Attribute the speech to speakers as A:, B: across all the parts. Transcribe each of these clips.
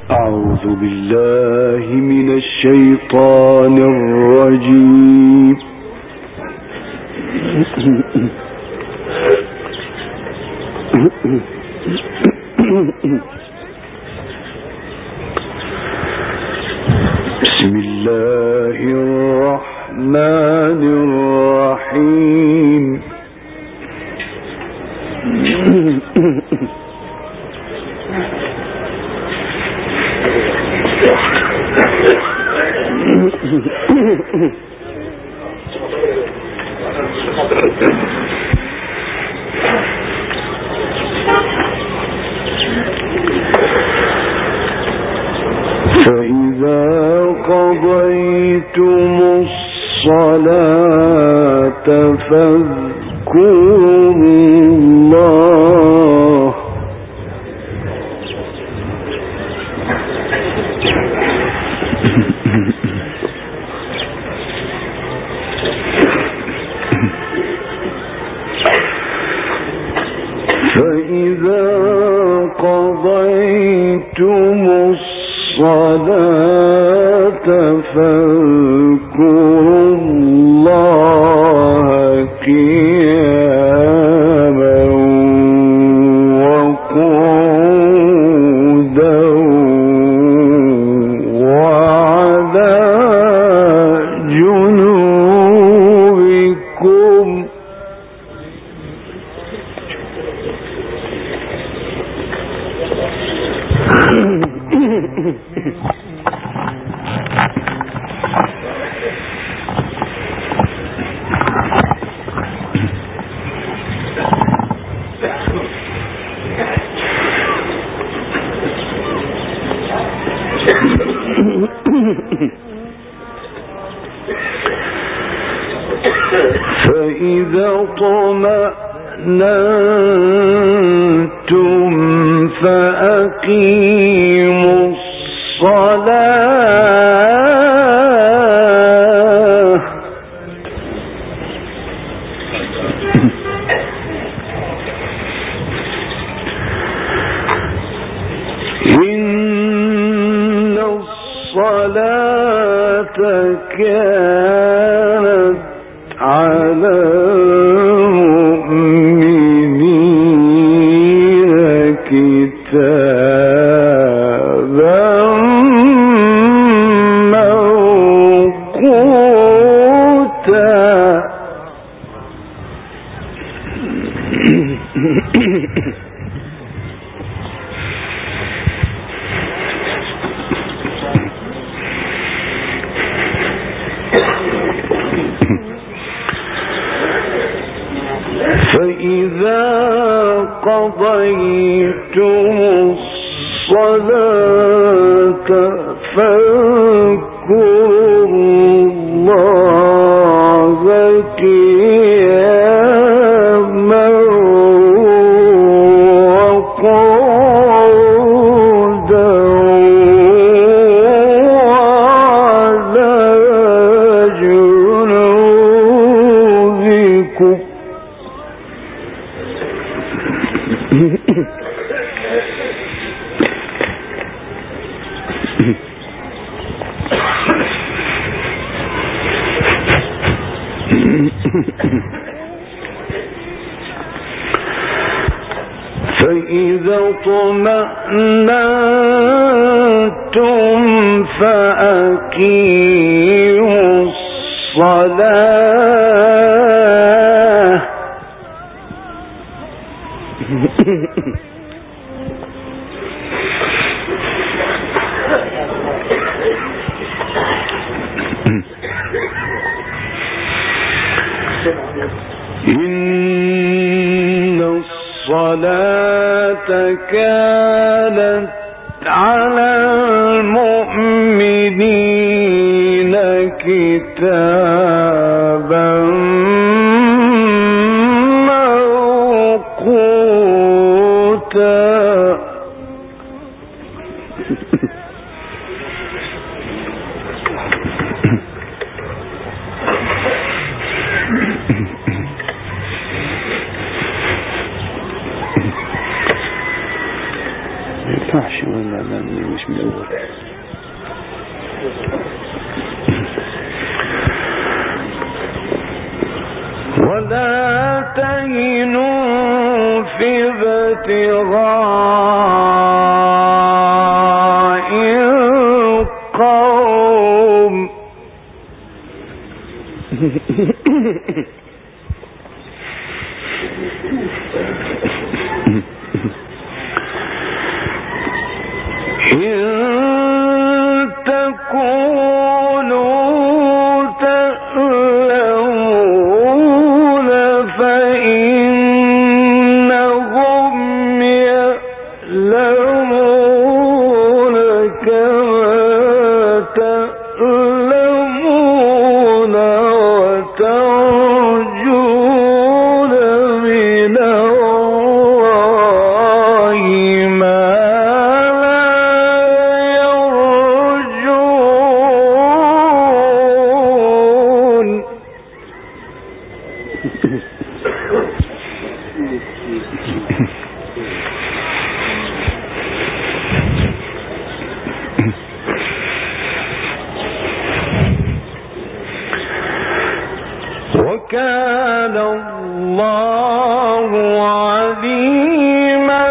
A: أعوذ بالله من الشيطان الرجيم. بسم الله الرحمن الرحيم. فإذا قضيتم الصلاة فاذكروا الله فإذا قضيتم الصلاة فاذكروا الله قياما وقعودا وعلى جنوبكم. فإذا اطمأننتم فأقيموا الصلاة إن الصلاة كانت على المؤمنين كتابا موقوتا. فإذا قضيتم الصلاة فاذكروا الله قياما وقعودا وعلى جنوبكم. فإذا اطمأننتم فأقيموا الصلاة إن الصلاة كانت على المؤمنين كتابا موقوتا. ينفعش مش من الأول. ولا تهنوا في ابتغاء القوم إن تكونوا تألمون فإنهم يألمون كما تألمون وترجون من الله ما وكان الله عليما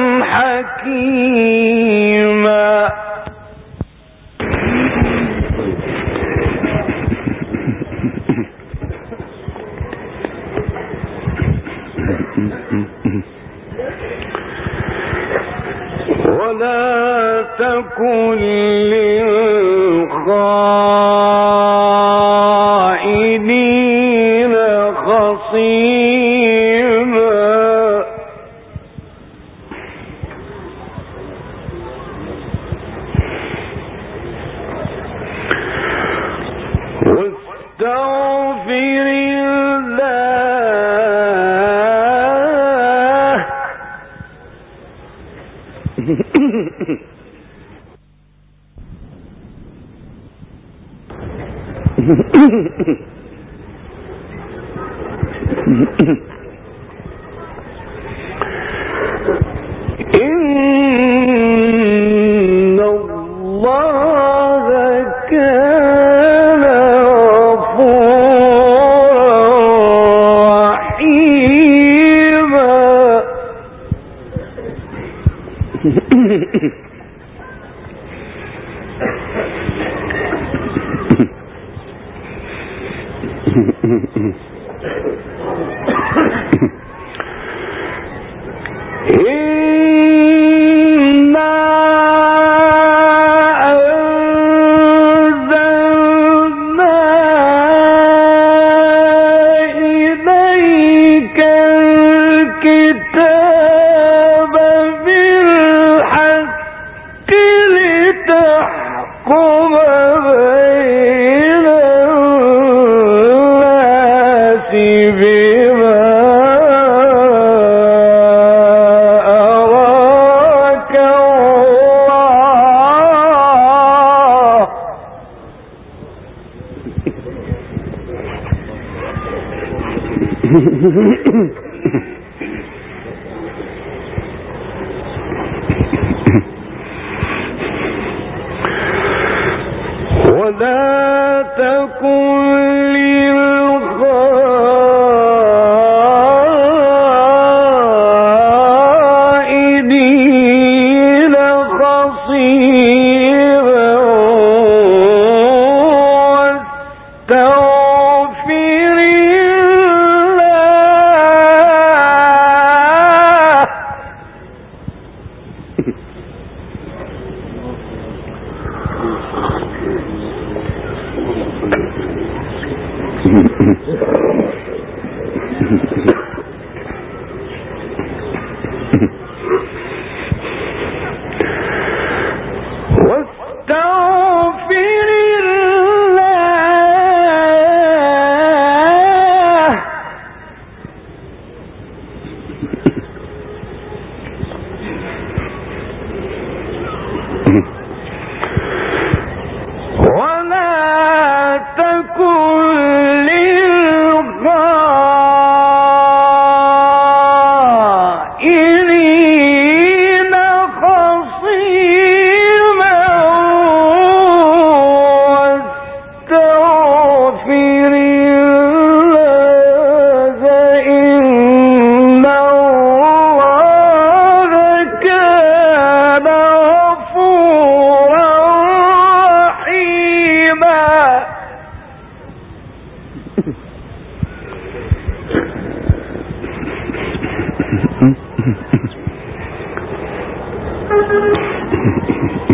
A: حكيما. ولا تكن للخائنين خصيما. واستغفر الله إن الله كان غفورا رحيما. إنا أنزلنا إليك الكتاب بالحق لتحكم بين الناس بما أراك الله. ولا تكن للخائنين خصيما. واستغفر الله واستغفر الله ولا تكن للخائنين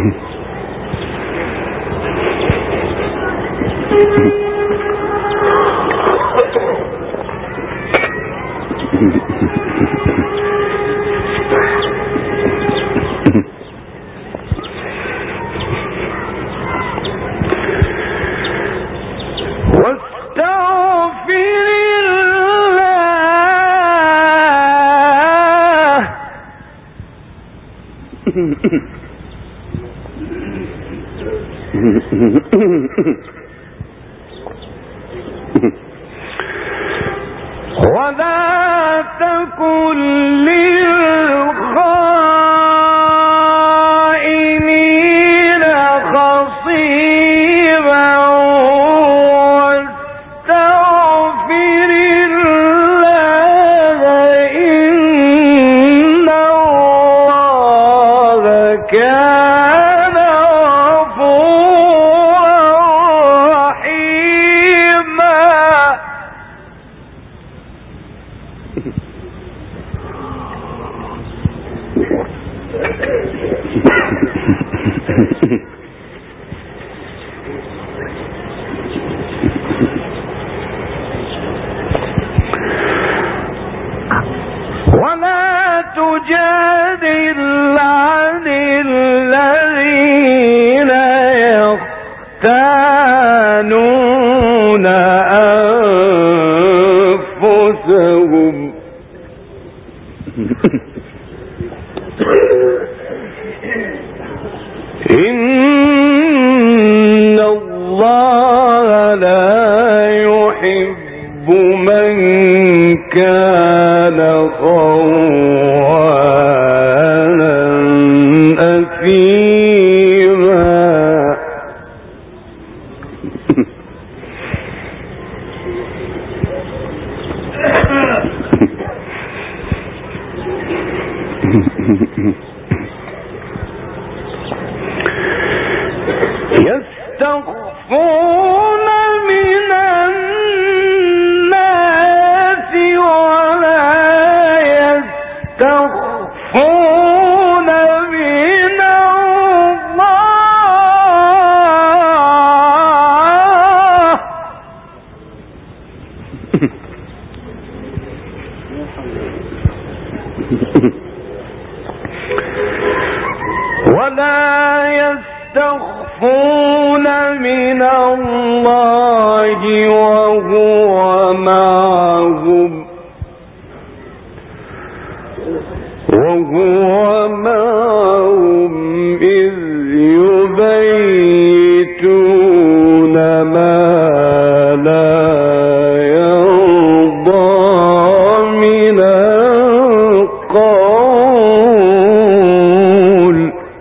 A: ولا تكن للخائنين خصيما واستغفر الله إن الله كان غفورا رحيما. ولا تجادل عن الذين يختانون أنفسهم إن الله لا يحب من كان خوانا أثيما. يستخفون من الناس ولا يستخفون من الله. ولا يستخفون من الله وهو معهم إذ يبيتون ما لا يرضى من القول.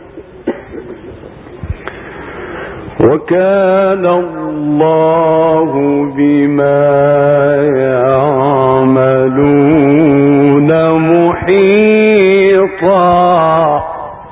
A: وكان الله بما يعملون محيطا.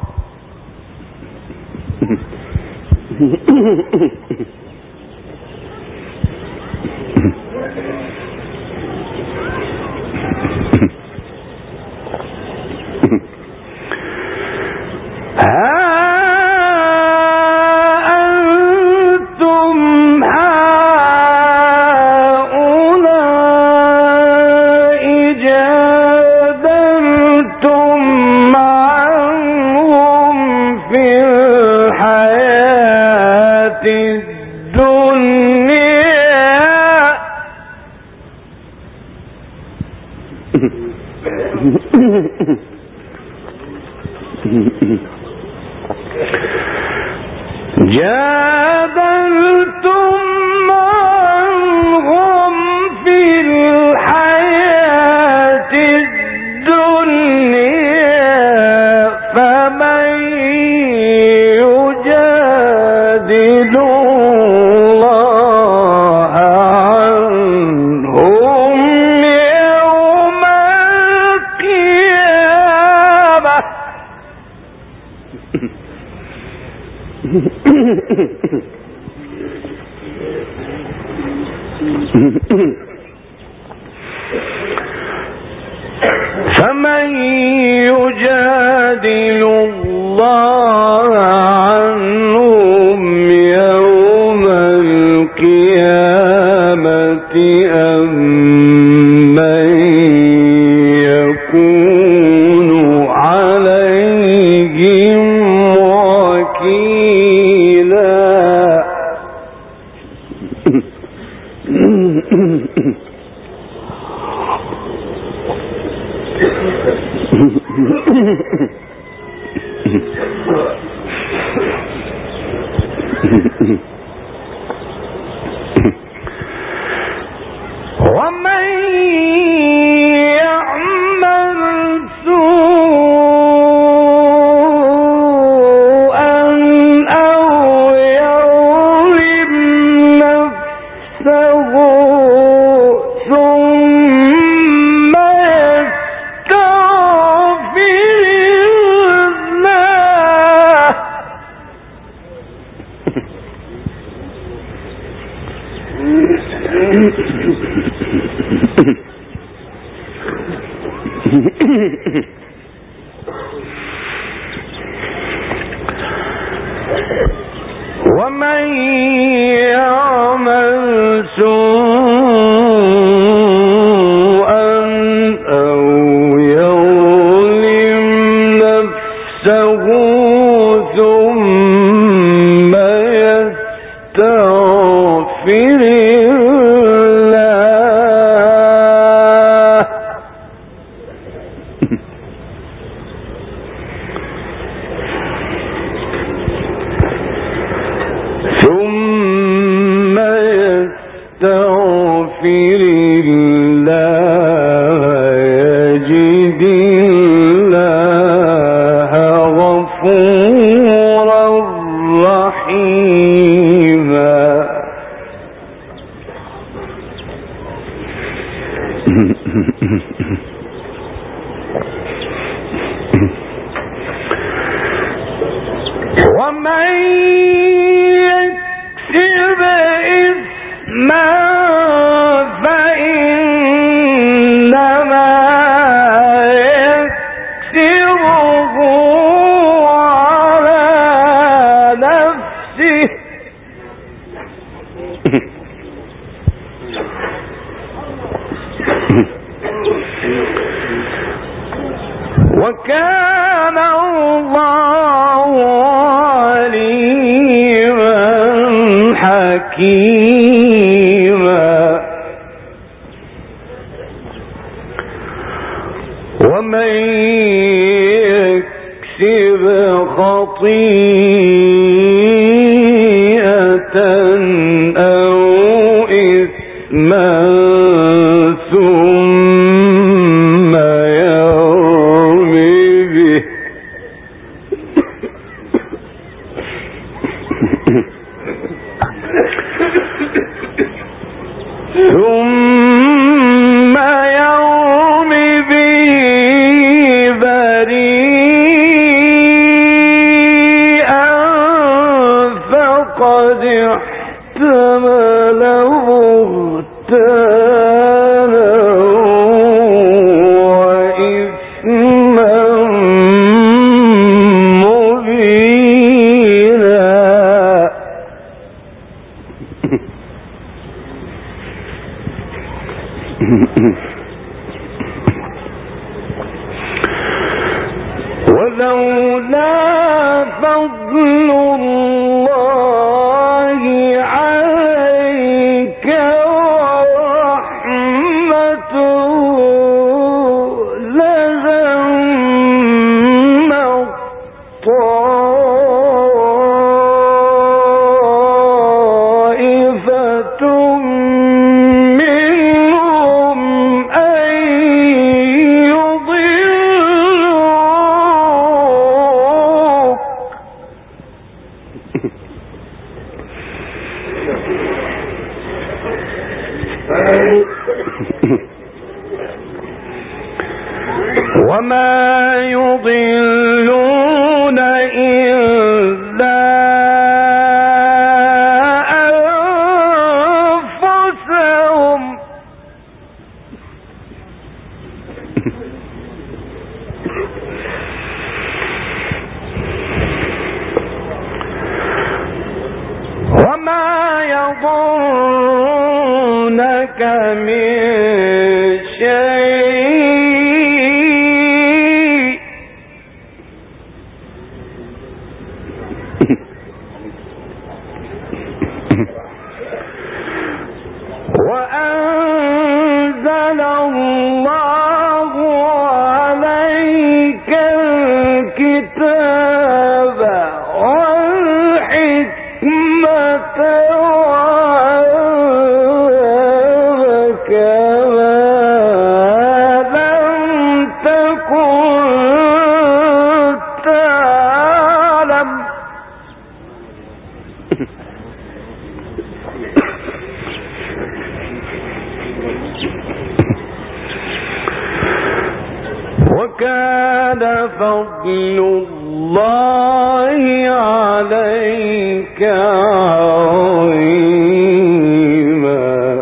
A: جادلتم عنهم في الحياة الدنيا فمن يجادل الله عنهم يوم القيامة. فمن يجادل الله ومن يعمل سوءا أو يظلم نفسه ثم ومن يعمل سوءا أو يظلم نفسه ثم يستغفر ومن يكسب إثما فإنما يكسبه على نفسه وكان الله عليما حكيما ومن يكسب خطيئة أو إثما ثم يرمي به بريئا فقد احتمل بهتانا وإثما مبينا ولولا فضل الله عليك ورحمته لهم طائفة منهم أن يضلوك وما يضلون إلا أنفسهم وما يضرونك من شيء وأنزل الله عليك الكتاب والحكمة وكان فضل الله عليك عظيما.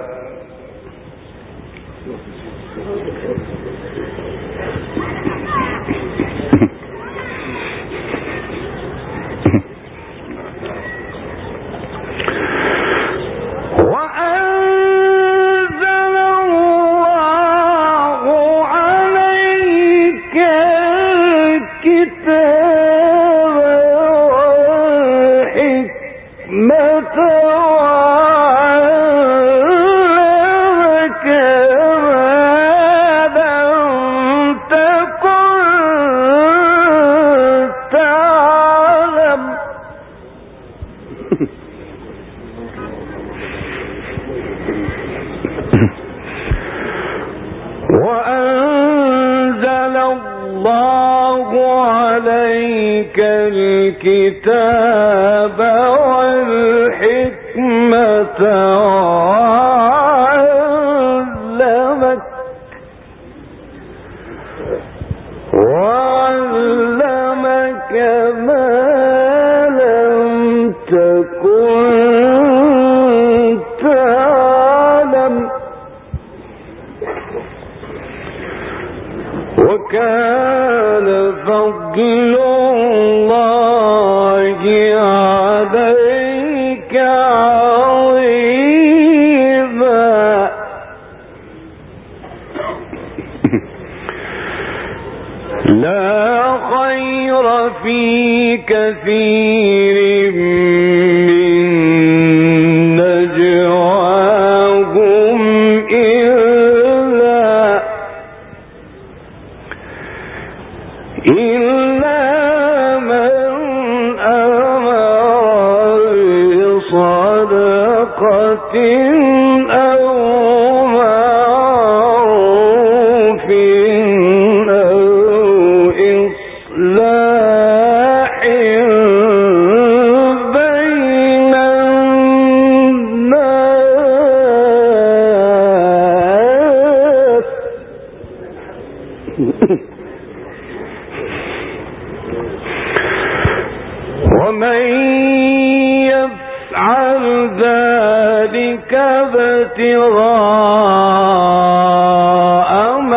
A: وأنزل الله عليك الكتاب والحكمة وعلمك ما لم تكن تعلم وكان فضل الله عليك عظيما. لا خير في كثير من نجواهم إلا من أمر بصدقة أو معروف أو إصلاح بين الناس. ومن يفعل ذلك ابتغاء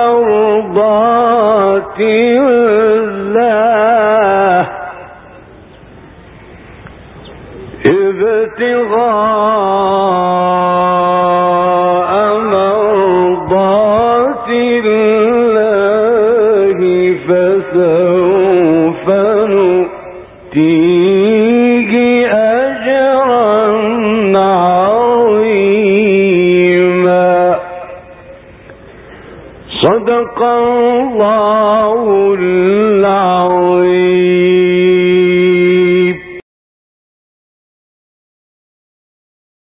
A: مرضات الله فسوف نؤتيه أجرا عظيما. صدق الله العظيم.